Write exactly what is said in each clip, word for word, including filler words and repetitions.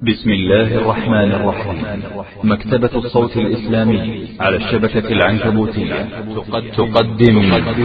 بسم الله الرحمن الرحيم. مكتبة الصوت الإسلامي على الشبكة العنكبوتية تقدم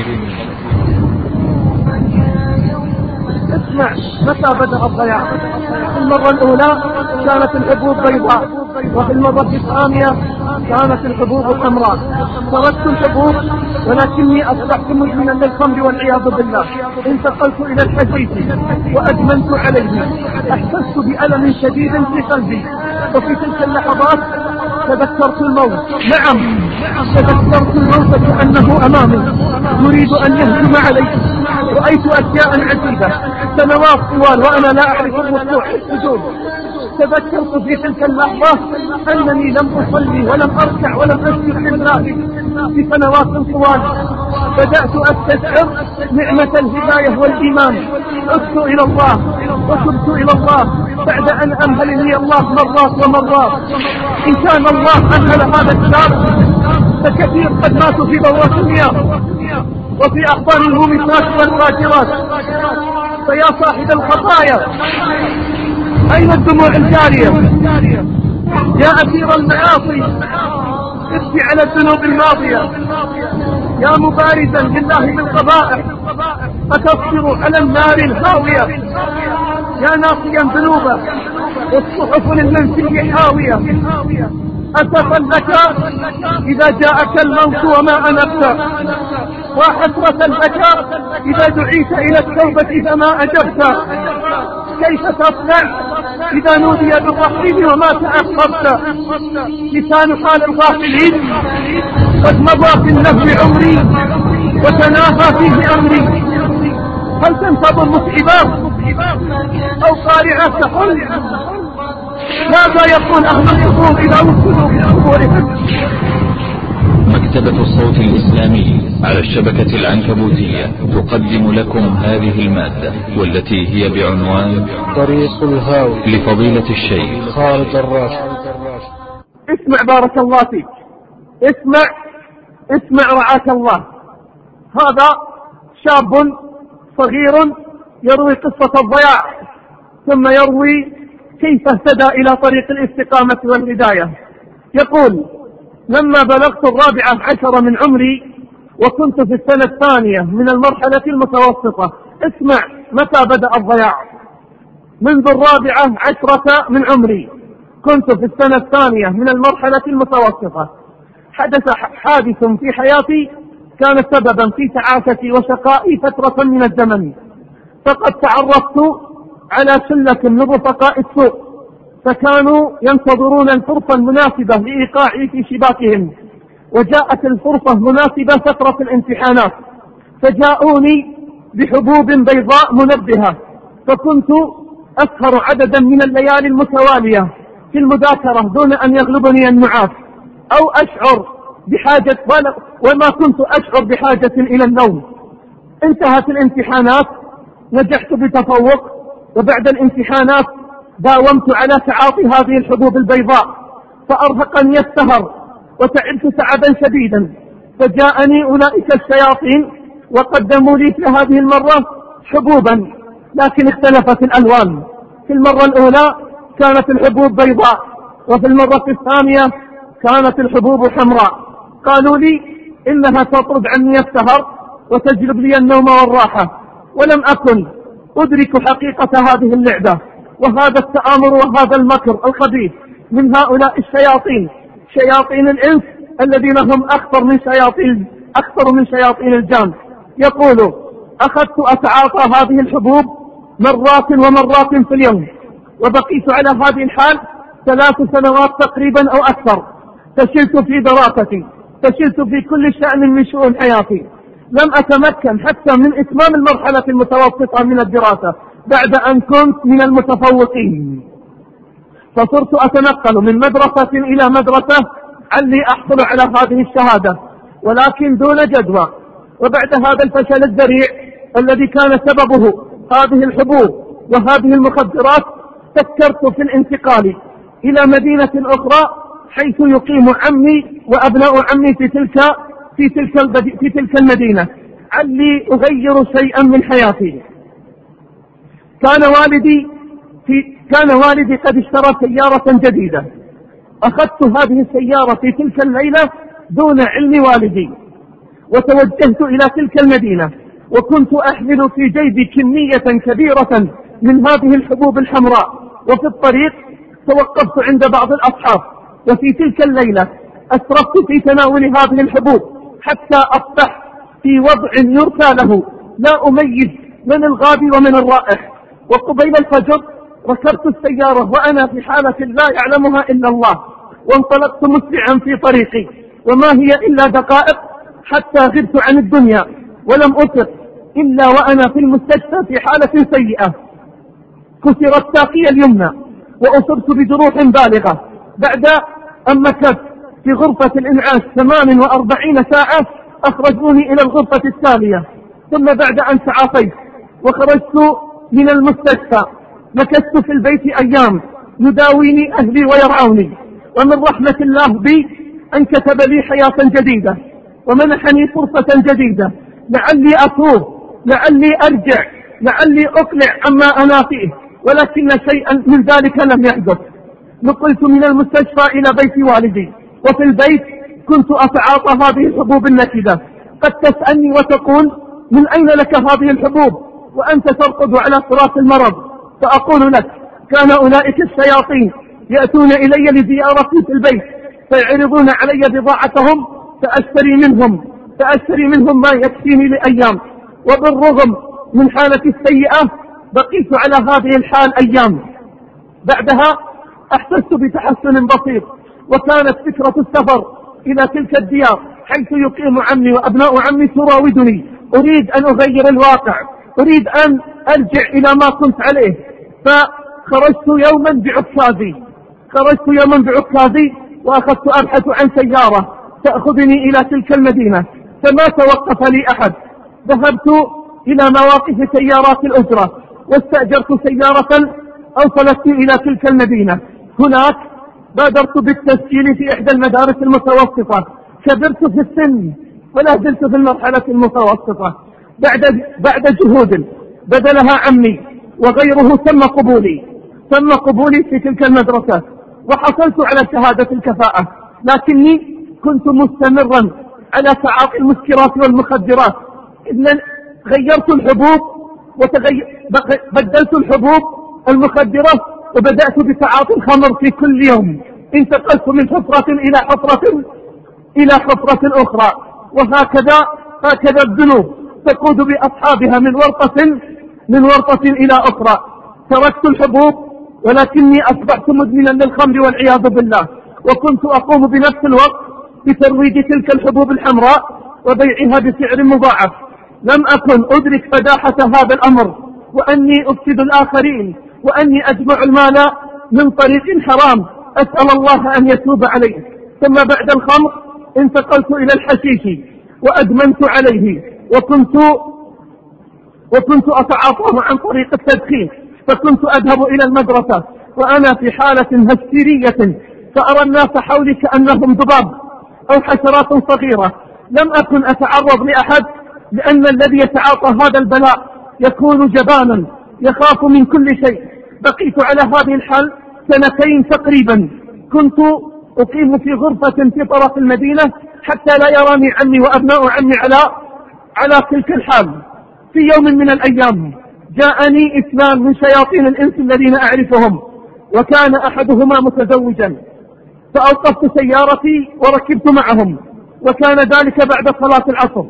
اسمع، متى بدأ الضياع؟ في المرة الأولى كانت الحبوب بيضاء، وفي المرة الثانية كانت الحبوب حمراء. تركت الحبوب ولكني أصبحت مدمنا للخمر والعياذ بالله. انتقلت إلى الحشيش وأدمنت عليه. أحسست بألم شديد في قلبي، وفي تلك اللحظات تذكرت الموت. نعم، تذكرت الموت كأنه أمامي يريد أن يهجم علي. رأيت أشياء عجيبة، سنوات طوال وأنا لا أعرف الركوع والسجود. تذكرت في تلك اللحظة أنني لم أصلي ولم أركع ولم أسجد لله في سنوات طوال. بدأت أستشعر نعمة الهداية والإيمان. عدت إلى الله وتبت إلى الله بعد أن أمهلني الله مرات ومرات. إن كان الله أمهل هذا الشاب فكثير قد ماتوا في دورات المياه وفي أحضان المومسات والفاجرات. فيا صاحب الخطايا، أين الدموع الجارية؟ يا أسير المعاصي، ابكي على الذنوب الماضية. يا مبارزا لله بالقبائح، أتصبر على النار الهاوية. يا ناقيا ذنوبه، والصحف للمنسي حاوية. أسفا لك إذا جاءك الموت وما أنبت، وحسرة لك إذا دعيت إلى التوبة فما أجبت. كيف تصنع إذا نودي بالرحيم وما تأخرت؟ لسان حال الغافلين قد مضى في النهر عمري وتناهى فيه أمري. هل تنتظر مسعبات أو قارعات حل؟ ماذا يكون أهل القبور إذا وصلوا بقبورهم؟ مكتبة الصوت الإسلامي على الشبكة العنكبوتية تقدم لكم هذه المادة، والتي هي بعنوان طريق الهاوي لفضيلة الشيخ خالد الراشد. اسمع بارك الله فيك، اسمع اسمع رعاك الله. هذا شاب صغير يروي قصة الضياع، ثم يروي كيف اهتدى إلى طريق الاستقامة والهداية. يقول: لما بلغت الرابعة عشر من عمري وكنت في السنة الثانية من المرحلة المتوسطة. اسمع متى بدأ الضياع. منذ الرابعة عشرة من عمري كنت في السنة الثانية من المرحلة المتوسطة. حدث حادث في حياتي كان سببا في تعاستي وشقائي فترة من الزمن. فقد تعرفت على شلة من رفقاء السوء، فكانوا ينتظرون الفرصة المناسبة لإيقاعي في شباكهم. وجاءت الفرصة مناسبة فترة الامتحانات، فجاءوني بحبوب بيضاء منبهة. فكنت أسهر عددا من الليالي المتوالية في المذاكرة دون أن يغلبني النعاس أو أشعر بحاجة، وما كنت أشعر بحاجة إلى النوم. انتهت الامتحانات، نجحت بتفوق، وبعد الامتحانات داومت على تعاطي هذه الحبوب البيضاء، فأرهقني السهر وتعبت تعبا شديدا. فجاءني أولئك الشياطين وقدموا لي في هذه المرة حبوبا، لكن اختلفت الألوان. في المرة الأولى كانت الحبوب بيضاء، وفي المرة الثانية كانت الحبوب حمراء. قالوا لي إنها تطرد عني السهر وتجلب لي النوم والراحة، ولم أكن أدرك حقيقة هذه اللعبة وهذا التآمر وهذا المكر الخبيث من هؤلاء الشياطين، شياطين الإنس الذين هم أخطر من شياطين أخطر من شياطين الجان. يقول: أخذت أتعاطى هذه الحبوب مرات ومرات في اليوم، وبقيت على هذه الحال ثلاث سنوات تقريبا أو أكثر. فشلت في دراستي، فشلت في كل شأن من شؤون حياتي. لم أتمكن حتى من إتمام المرحلة المتوسطة من الدراسة بعد أن كنت من المتفوقين. فصرت أتنقل من مدرسة إلى مدرسة علي أحصل على هذه الشهادة، ولكن دون جدوى. وبعد هذا الفشل الذريع الذي كان سببه هذه الحبوب وهذه المخدرات، فكرت في الانتقال إلى مدينة أخرى حيث يقيم عمي وأبناء عمي في تلك في تلك في تلك المدينة، علي أغير شيئا من حياتي. كان والدي في كان والدي قد اشترى سيارة جديدة. أخذت هذه السيارة في تلك الليلة دون علم والدي، وتوجهت إلى تلك المدينة، وكنت أحمل في جيبي كمية كبيرة من هذه الحبوب الحمراء. وفي الطريق توقفت عند بعض الأصحاب، وفي تلك الليلة أسرفت في تناول هذه الحبوب حتى أصبح في وضع يرثى له، لا أميز من الغابي ومن الرائح. وقبيل الفجر ركبت السيارة وأنا في حالة لا يعلمها إلا الله، وانطلقت مسرعا في طريقي، وما هي إلا دقائق حتى غبت عن الدنيا، ولم أفق إلا وأنا في المستشفى في حالة سيئة. كسرت ساقي اليمنى وأصبت بجروح بالغة. بعد أن مكثت في غرفة الإنعاش ثمان وأربعين ساعة أخرجوني إلى الغرفة التالية. ثم بعد أن تعافيت وخرجت من المستشفى مكثت في البيت أيام يداويني أهلي ويرعوني. ومن رحمة الله بي أن كتب لي حياة جديدة ومنحني فرصة جديدة، لعلي أتوب، لعلي أرجع، لعلي أقلع عما أنا فيه، ولكن شيئا من ذلك لم يحدث. نقلت من المستشفى إلى بيت والدي، وفي البيت كنت أتعاطى هذه الحبوب النكدة. قد تسألني وتقول: من أين لك هذه الحبوب وأنت ترقد على فراش المرض؟ فأقول لك: كان أولئك الشياطين يأتون إلي لزيارتي في البيت، فيعرضون علي بضاعتهم، فأشتري منهم فأشتري منهم ما يكفيني لأيام. وبالرغم من حالتي السيئة بقيت على هذه الحال أيام. بعدها أحسست بتحسن بسيط، وكانت فكرة السفر إلى تلك الديار حيث يقيم عمي وأبناء عمي تراودني. أريد أن أغير الواقع، أريد أن أرجع إلى ما كنت عليه. فخرجت يوما بعكازي خرجت يوما بعكازي وأخذت أبحث عن سيارة تأخذني إلى تلك المدينة، فما توقف لي أحد. ذهبت إلى مواقف سيارات الأجرة واستأجرت سيارة أوصلتني إلى تلك المدينة. هناك بادرت بالتسجيل في إحدى المدارس المتوسطة. كبرت في السن ولا زلت في المرحلة المتوسطة. بعد بعد جهود بدلها عمي وغيره تم قبولي تم قبولي في تلك المدرسة، وحصلت على شهادة الكفاءة. لكني كنت مستمرا على تعاطي المسكرات والمخدرات. إذن غيرت الحبوب وبدلت الحبوب المخدرة وبدأت بتعاطي الخمر في كل يوم. انتقلت من حفرة إلى حفرة إلى حفرة أخرى، وهكذا هكذا الذنوب تقود بأصحابها من ورطة من ورطة إلى أخرى. تركت الحبوب ولكني أصبحت مدمنا للخمر والعياذ بالله، وكنت أقوم بنفس الوقت بترويج تلك الحبوب الحمراء وبيعها بسعر مضاعف. لم أكن أدرك فداحة هذا الأمر، وأني أفسد الآخرين، وأني أجمع المال من طريق حرام. أسأل الله أن يتوب عليه. ثم بعد الخمر انتقلت إلى الحشيش وأدمنت عليه، وكنت وكنت أتعاطاه عن طريق التدخين. فكنت أذهب إلى المدرسة وأنا في حالة هستيرية، فأرى الناس حولي كأنهم ذباب أو حشرات صغيرة. لم أكن أتعرض لأحد، لأن الذي يتعاطى هذا البلاء يكون جبانا يخاف من كل شيء. بقيت على هذه الحال سنتين تقريبا. كنت أقيم في غرفة في طرف المدينة حتى لا يراني عمي وأبناء عمي على على تلك الحال. في يوم من الأيام جاءني اثنان من شياطين الإنس الذين أعرفهم، وكان أحدهما متزوجا، فأوقفت سيارتي وركبت معهم، وكان ذلك بعد صلاة العصر.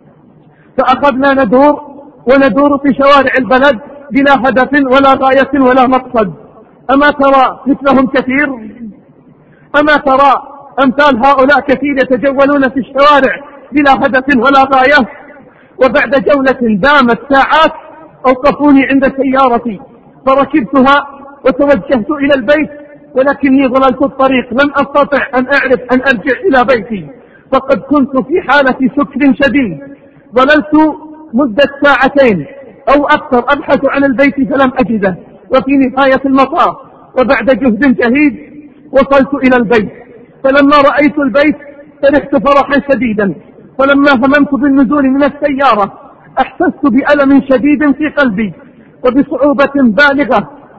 فأخذنا ندور وندور في شوارع البلد بلا هدف ولا غاية ولا مقصد. أما ترى مثلهم كثير؟ أما ترى أمثال هؤلاء كثير يتجولون في الشوارع بلا هدف ولا غاية؟ وبعد جولة دامت ساعات أوقفوني عند سيارتي فركبتها وتوجهت إلى البيت، ولكني ضللت الطريق، لم أستطع أن أعرف أن أرجع إلى بيتي، فقد كنت في حالة سكر شديد. ضللت مدة ساعتين أو أكثر أبحث عن البيت فلم أجده، وفي نهاية المطاف وبعد جهد جهيد وصلت إلى البيت. فلما رأيت البيت فرحت فرحا شديدا، فلما هممت بالنزول من السيارة أحسست بألم شديد في قلبي وبصعوبة بالغة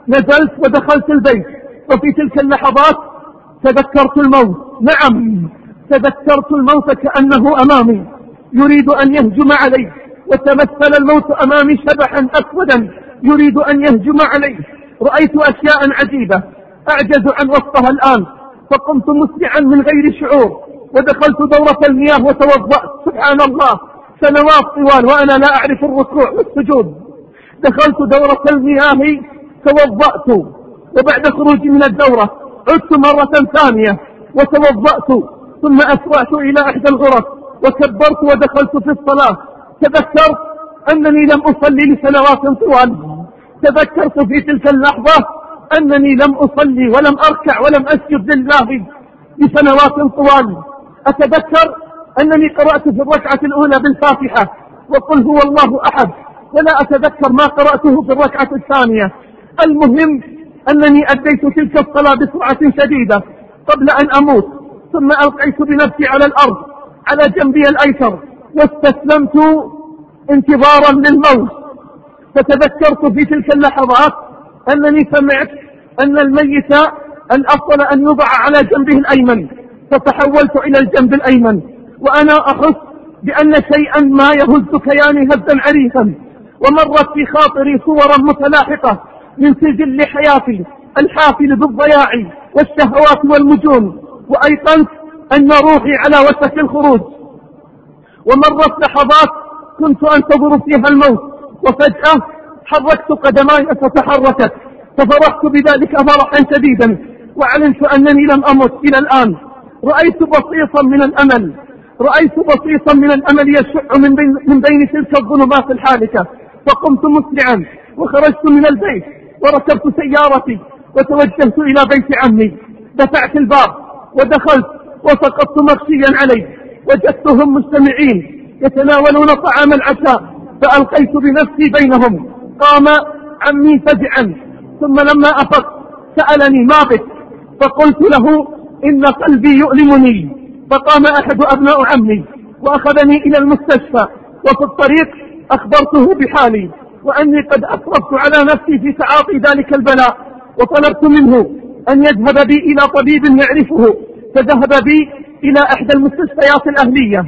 نزلت ودخلت البيت، وفي تلك اللحظات تذكرت الموت. نعم، تذكرت الموت كأنه أمامي يريد أن يهجم علي، وتمثل الموت أمامي شبحا أسودا يريد أن يهجم علي. رأيت أشياء عجيبة أعجز عن وصفها الآن، فقمت مسرعا من غير شعور ودخلت دورة المياه وتوضأت. سبحان الله، سنوات طوال وأنا لا أعرف الركوع والسجود. دخلت دورة المياه توضأت، وبعد خروجي من الدورة عدت مرة ثانية وتوضأت، ثم أسرعت إلى إحدى الغرف وكبرت ودخلت في الصلاة. تذكرت أنني لم أصلي لسنوات طوال. تذكرت في تلك اللحظة أنني لم أصلي ولم أركع ولم أسجد لله لسنوات طوال. أتذكر أنني قرأت في الركعة الأولى بالفاتحة وقل هو الله أحد، ولا أتذكر ما قرأته في الركعة الثانية. المهم أنني أديت تلك الصلاة بسرعة شديدة قبل أن أموت، ثم ألقيت بنفسي على الأرض على جنبي الأيسر واستسلمت انتظارا للموت. فتذكرت في تلك اللحظات أنني سمعت أن الميت الأفضل أن يوضع على جنبه الأيمن، فتحولت إلى الجنب الأيمن وأنا أحس بأن شيئا ما يهز كياني هزا عريفا، ومرت في خاطري صورا متلاحقة من سجل حياتي الحافل بالضياع والشهوات والمجون، وأيقنت أن روحي على وشك الخروج. ومرت لحظات كنت أنتظر فيها الموت، وفجأة حركت قدماي فتحركت، ففرحت بذلك فرحا شديدا، وعلمت أنني لم أمت إلى الآن. رأيت بسيطا من الأمل رأيت بسيطا من الأمل يشع من بين, من بين تلك الظلمات الحالكة، فقمت مسرعا وخرجت من البيت وركبت سيارتي وتوجهت إلى بيت عمي. دفعت الباب ودخلت وسقطت مغشيا عليه، وجدتهم مجتمعين يتناولون طعام العشاء، فألقيت بنفسي بينهم. قام عمي فزعا، ثم لما أفقت سألني ما بك؟ فقلت له إن قلبي يؤلمني. فقام أحد أبناء عمي وأخذني إلى المستشفى، وفي الطريق أخبرته بحالي وأني قد أسرفت على نفسي في تعاطي ذلك البلاء، وطلبت منه أن يذهب بي إلى طبيب يعرفه، فذهب بي إلى إحدى المستشفيات الأهلية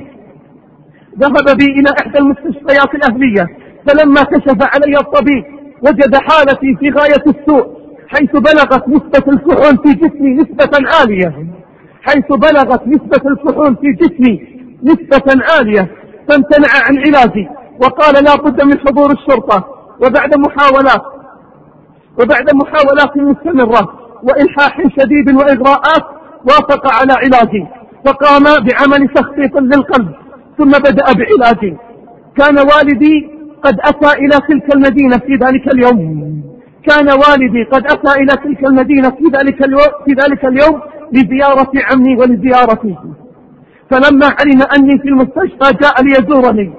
ذهب بي إلى إحدى المستشفيات الأهلية فلما كشف علي الطبيب وجد حالتي في غاية السوء، حيث بلغت نسبة الكحول في جسمي نسبة عالية حيث بلغت نسبة الكحول في جسمي نسبة عالية فامتنع عن علاجي، وقال لا بد من حضور الشرطة. وبعد محاولات وبعد محاولات مستمرة وإلحاح شديد وإغراءات وافق على علاجي، فقام بعمل تخطيط للقلب ثم بدأ بعلاجي. كان والدي قد أتى إلى تلك المدينة في ذلك اليوم كان والدي قد أتى إلى تلك المدينة في ذلك اليوم في ذلك اليوم لزيارة عمي ولزيارتي. فلما علم أني في المستشفى جاء ليزورني،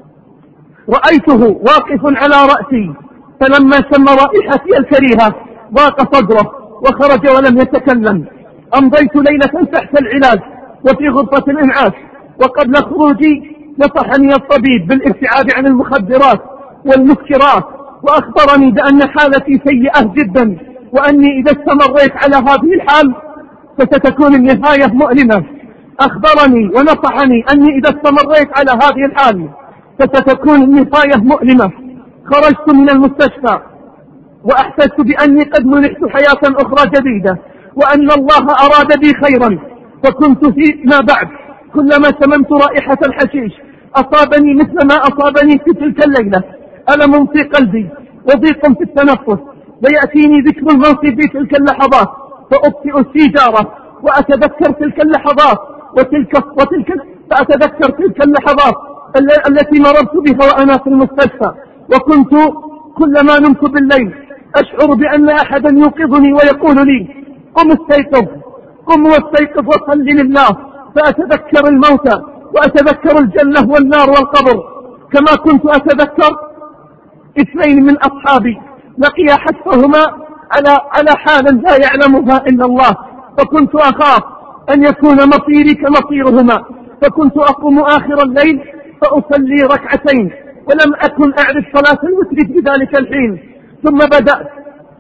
رأيته واقف على رأسي، فلما شم رائحتي الكريهة ضاق صدره وخرج ولم يتكلم. أمضيت ليلة تحت العلاج وفي غرفة الإنعاش، وقبل خروجي نصحني الطبيب بالابتعاد عن المخدرات والمسكرات، وأخبرني بأن حالتي سيئة جدا، وأني إذا استمريت على هذه الحال فستكون النهاية مؤلمة. أخبرني ونصحني أني إذا استمريت على هذه الحال فستكون النهاية مؤلمة. خرجت من المستشفى وأحسست بأني قد منحت حياة أخرى جديدة، وأن الله أراد بي خيرا. فكنت فيما بعد كلما شممت رائحة الحشيش أصابني مثل ما أصابني في تلك الليلة ألم في قلبي وضيق في التنفس، ويأتيني ذكر الموت في تلك اللحظات فأبطئ السيجارة وأتذكر تلك اللحظات وتلك وتلك فأتذكر تلك اللحظات التي مررت بها وأنا في المستشفى. وكنت كلما نمت بالليل أشعر بأن أحدا يوقظني ويقول لي قم استيقظ قم واستيقظ وصل لله. فأتذكر الموت وأتذكر الجنة والنار والقبر، كما كنت أتذكر اثنين من أصحابي لقي حتفهما على على حال لا يعلمها إلا الله، فكنت أخاف أن يكون مصيري كمصيرهما، فكنت أقوم آخر الليل فأصلي ركعتين، ولم أكن أعرف صلاة الوتر في ذلك الحين. ثم بدأت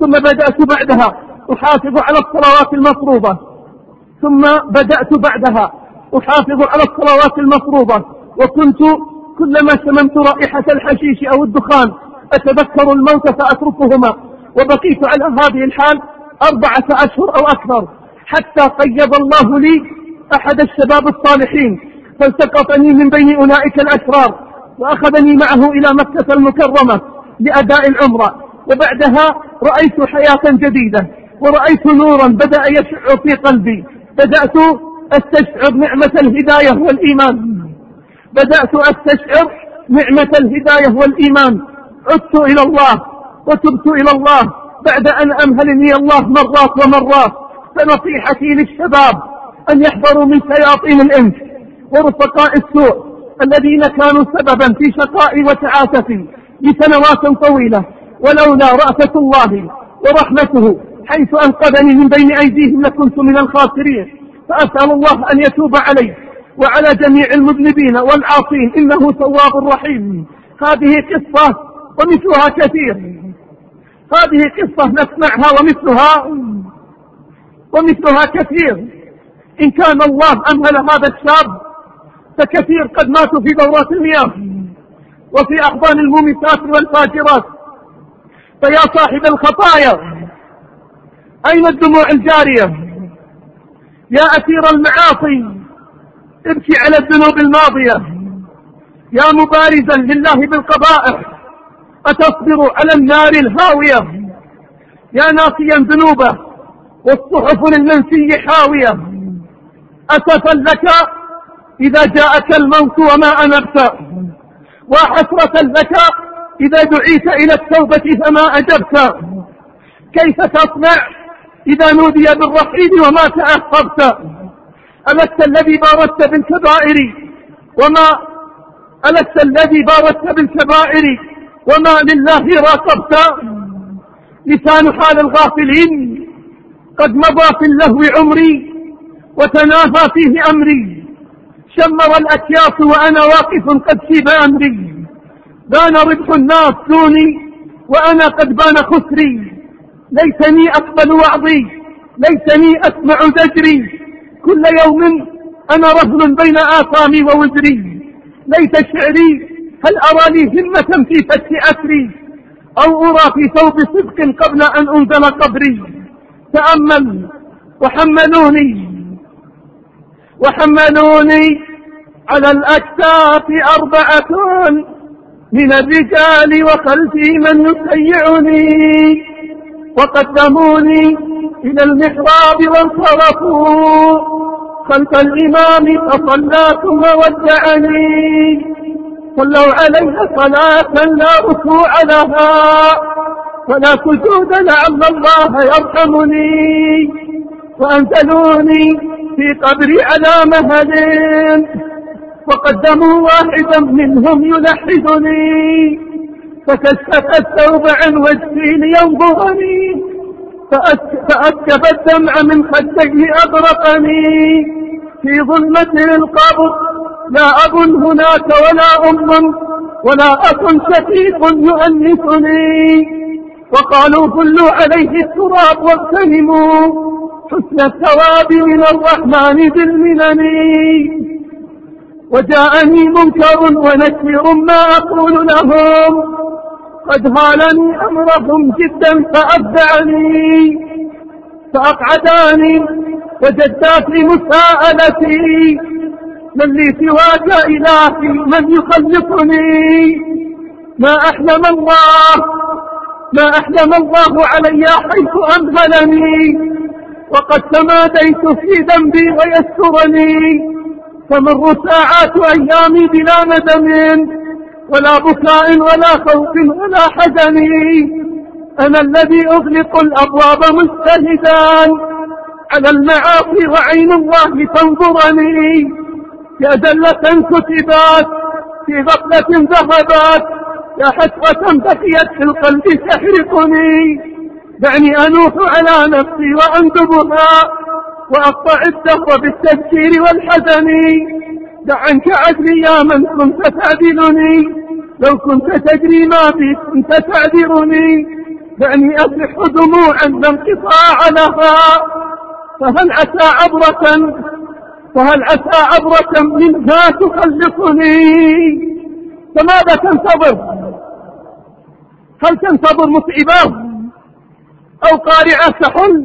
ثم بدأت بعدها أحافظ على الصلوات المفروضة ثم بدأت بعدها أحافظ على الصلوات المفروضة وكنت كلما شممت رائحة الحشيش أو الدخان أتذكر الموت فأتركهما، وبقيت على هذه الحال أربعة أشهر أو أكثر، حتى قيض الله لي أحد الشباب الصالحين فالتقطني من بين أولئك الأشرار وأخذني معه إلى مكة المكرمة لأداء العمرة، وبعدها رأيت حياة جديدة ورأيت نورا بدأ يشع في قلبي، بدأت أستشعر نعمة الهداية والإيمان بدأت أستشعر نعمة الهداية والإيمان عدت إلى الله وتبت إلى الله بعد أن أمهلني الله مرات ومرات. فنصيحتي للشباب أن يحذروا من شياطين الإنس ورفقاء السوء الذين كانوا سببا في شقائي وتعاسفي لسنوات طويلة، ولولا رأفة الله ورحمته حيث أنقذني من بين أيديهم لكنت من الخاسرين. فأسأل الله أن يتوب علي وعلى جميع المذنبين والعاصين إنه تواب رحيم. هذه قصة ومثلها كثير، هذه قصة نسمعها ومثلها ومثلها كثير. إن كان الله أمهل هذا الشاب فكثير قد ماتوا في دورات المياه وفي أحضان المومسات والفاجرات. فيا صاحب الخطايا أين الدموع الجارية؟ يا أسير المعاصي ابكي على الذنوب الماضية. يا مبارزا لله بالقبائح أتصبر على النار الهاوية. يا ناسيا ذنوبه والصحف للمنسي حاوية. أسفا لك إذا جاءك الموت وما أنبت، وحسرة لك إذا دعيت إلى التوبة فما أجبت. كيف تصنع إذا نودي بالرحيل وما تأخرت؟ ألست الذي بارزت بالكبائر وما ألست الذي بارزت بالكبائر وما لله راقبت؟ لسان حال الغافلين قد مضى في اللهو عمري وتنافى فيه أمري. شمر الأكياس وأنا واقف قد شيب أمري. بان ربح الناس دوني وأنا قد بان خسري. ليتني أقبل وعظي ليتني أسمع زجري. كل يوم أنا رهن بين آثامي ووزري. ليت شعري هل أرى لي همة في فتح أسري أو أرى في ثوب صدق قبل أن أنزل قبري. تأمل وحملوني وحملوني على الأكتاف أربعة من الرجال وخلفي من يسيعني، وقدموني إلى المحراب وانصرفوا خلف الإمام فصلى ثم ودعني. صلوا عليها صلاة لا ركوع لها ولا سجود لعل الله يرحمني. وأنزلوني في قبري على مهل وقدموا واحدا منهم يلحدني. فكشف الثوب عن وجهي لينظرني فأسكب الدمع من خديه أغرقني. في ظلمة القبر لا أب هناك ولا أم ولا أخ شقيق يؤنسني. وقالوا كلوا عليه التراب واغتنموا حسن الثواب من الرحمن بالمنن. وجاءني منكر ونكير ما أقول لهم قد هالني أمرهم جدا فأبدعني. فأقعداني وجدت لمساءلتي من لي سواك إلهي من يخلصني. ما أحلم الله ما أحلم الله علي حيث أمهلني وقد تماديت في ذنبي ويسترني. تمر ساعات أيامي بلا ندم ولا بكاء ولا خوف ولا حزن. أنا الذي أغلق الأبواب مجتهدا على المعاصي وعين الله تنظرني. يا زلة كتبات في غفلة ذهبت يا حسرة بقيت في القلب تحرقني. دعني أنوح على نفسي وأندبها وأقطع الدهر بالتذكير والحزن. دع عنك عدلي يا من كنت تعدلني لو كنت تدري ما بي كنت تعذرني. يعني أفلح دموعا لا انقطاع لها، فهل أتى عبرة فهل أتى عبرة منها تخلصني؟ فماذا تنتظر؟ هل تنتظر مصيبة أو قارعة كحل؟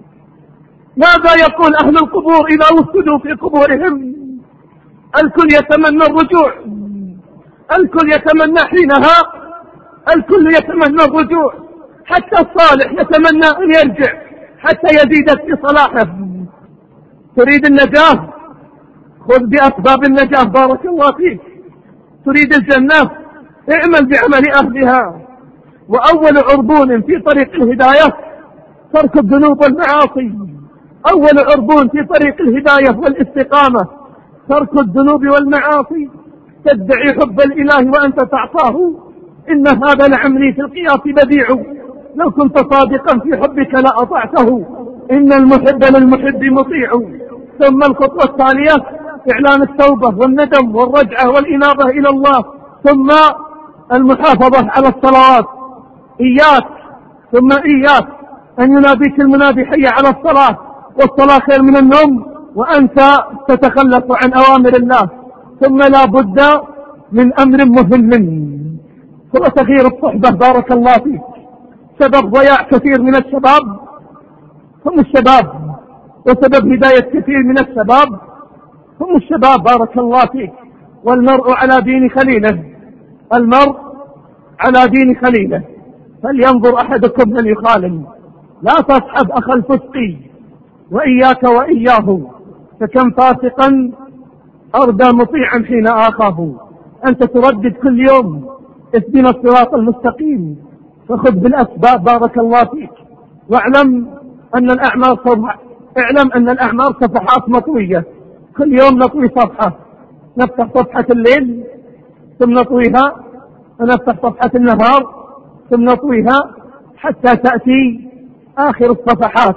ماذا يقول أهل القبور إذا وجدوا في قبورهم؟ الكل يتمنى الرجوع، الكل يتمنى حينها، الكل يتمنى الرجوع، حتى الصالح يتمنى أن يرجع حتى يزيد في صلاحه. تريد النجاة؟ خذ بأسباب النجاة بارك الله فيك. تريد الجنة؟ اعمل بعمل أهلها. وأول عربون في طريق الهداية ترك الذنوب والمعاصي. أول عربون في طريق الهداية والاستقامة ترك الذنوب والمعاصي. تدعي حب الإله وأنت تعصاه، إن هذا لعمري في القياس بديع، لو كنت صادقا في حبك لأطعته، إن المحب للمحب مطيع. ثم الخطوة التالية إعلان التوبة والندم والرجعة والإنابة إلى الله، ثم المحافظة على الصلوات. إياك ثم إياك أن يناديك المنادي حي على الصلاة، والصلاة خير من النوم وأنت تتخلف عن أوامر الله. ثم لا بد من أمر مهم هو تغيير الصحبة بارك الله فيك. سبب ضياع كثير من الشباب هم الشباب، وسبب هداية كثير من الشباب هم الشباب بارك الله فيك. والمرء على دين خليله، المرء على دين خليله، فلينظر أحدكم من يخالل. لا تصحب أخ الفسق وإياك وإياه، فكم فاسقا أردى مطيعا حين آخاه. أنت تردد كل يوم اهدنا الصراط المستقيم، فخذ بالأسباب بارك الله فيك. واعلم أن الأعمار اعلم أن الأعمار صفحات مطوية، كل يوم نطوي صفحة. نفتح صفحة الليل ثم نطويها، ونفتح صفحة النهار ثم نطويها، حتى تأتي آخر الصفحات،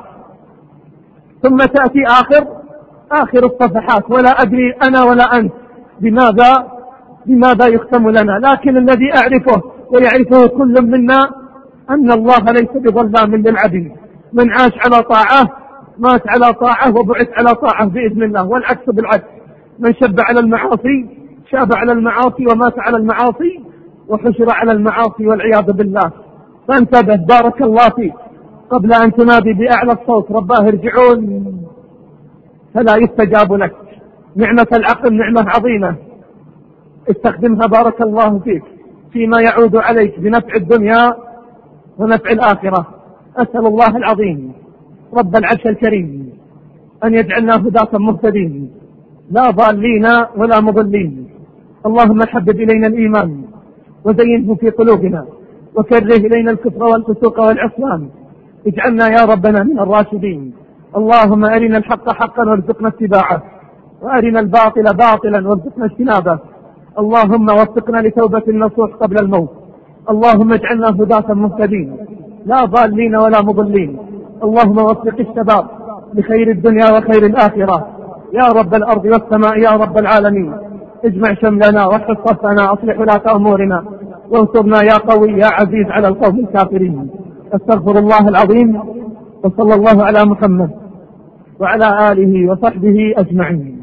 ثم تأتي آخر آخر الصفحات. ولا أدري أنا ولا أنت بماذا بماذا يختم لنا، لكن الذي أعرفه ويعرفه كل منا أن الله ليس بظلام للعبيد. من عاش على طاعة مات على طاعة وبعث على طاعة بإذن الله، والعكس بالعكس. من شب على المعاصي شاب على المعاصي ومات على المعاصي وحشر على المعاصي والعياذ بالله. فانتبه بارك الله فيك قبل أن تنادي بأعلى الصوت رباه ارجعون فلا يستجاب لك. نعمة العقل نعمة عظيمة، استخدمها بارك الله فيك فيما يعود عليك بنفع الدنيا ونفع الآخرة. أسأل الله العظيم رب العرش الكريم أن يجعلنا هداة مهتدين لا ضالين ولا مضلين. اللهم حبب إلينا الإيمان وزينه في قلوبنا، وكره إلينا الكفر والفسوق والعصيان، اجعلنا يا ربنا من الراشدين. اللهم أرنا الحق حقا وارزقنا اتباعه، وأرنا الباطل باطلا وارزقنا اجتنابه. اللهم وفقنا لتوبة النصوح قبل الموت. اللهم اجعلنا هداة مهتدين لا ضالين ولا مضلين. اللهم وفق الشباب لخير الدنيا وخير الآخرة يا رب الأرض والسماء يا رب العالمين. اجمع شملنا واحفظ صفنا، أصلح ولاة أمورنا، وانصرنا يا قوي يا عزيز على القوم الكافرين. استغفر الله العظيم، وصلى الله على محمد وعلى آله وصحبه أجمعين.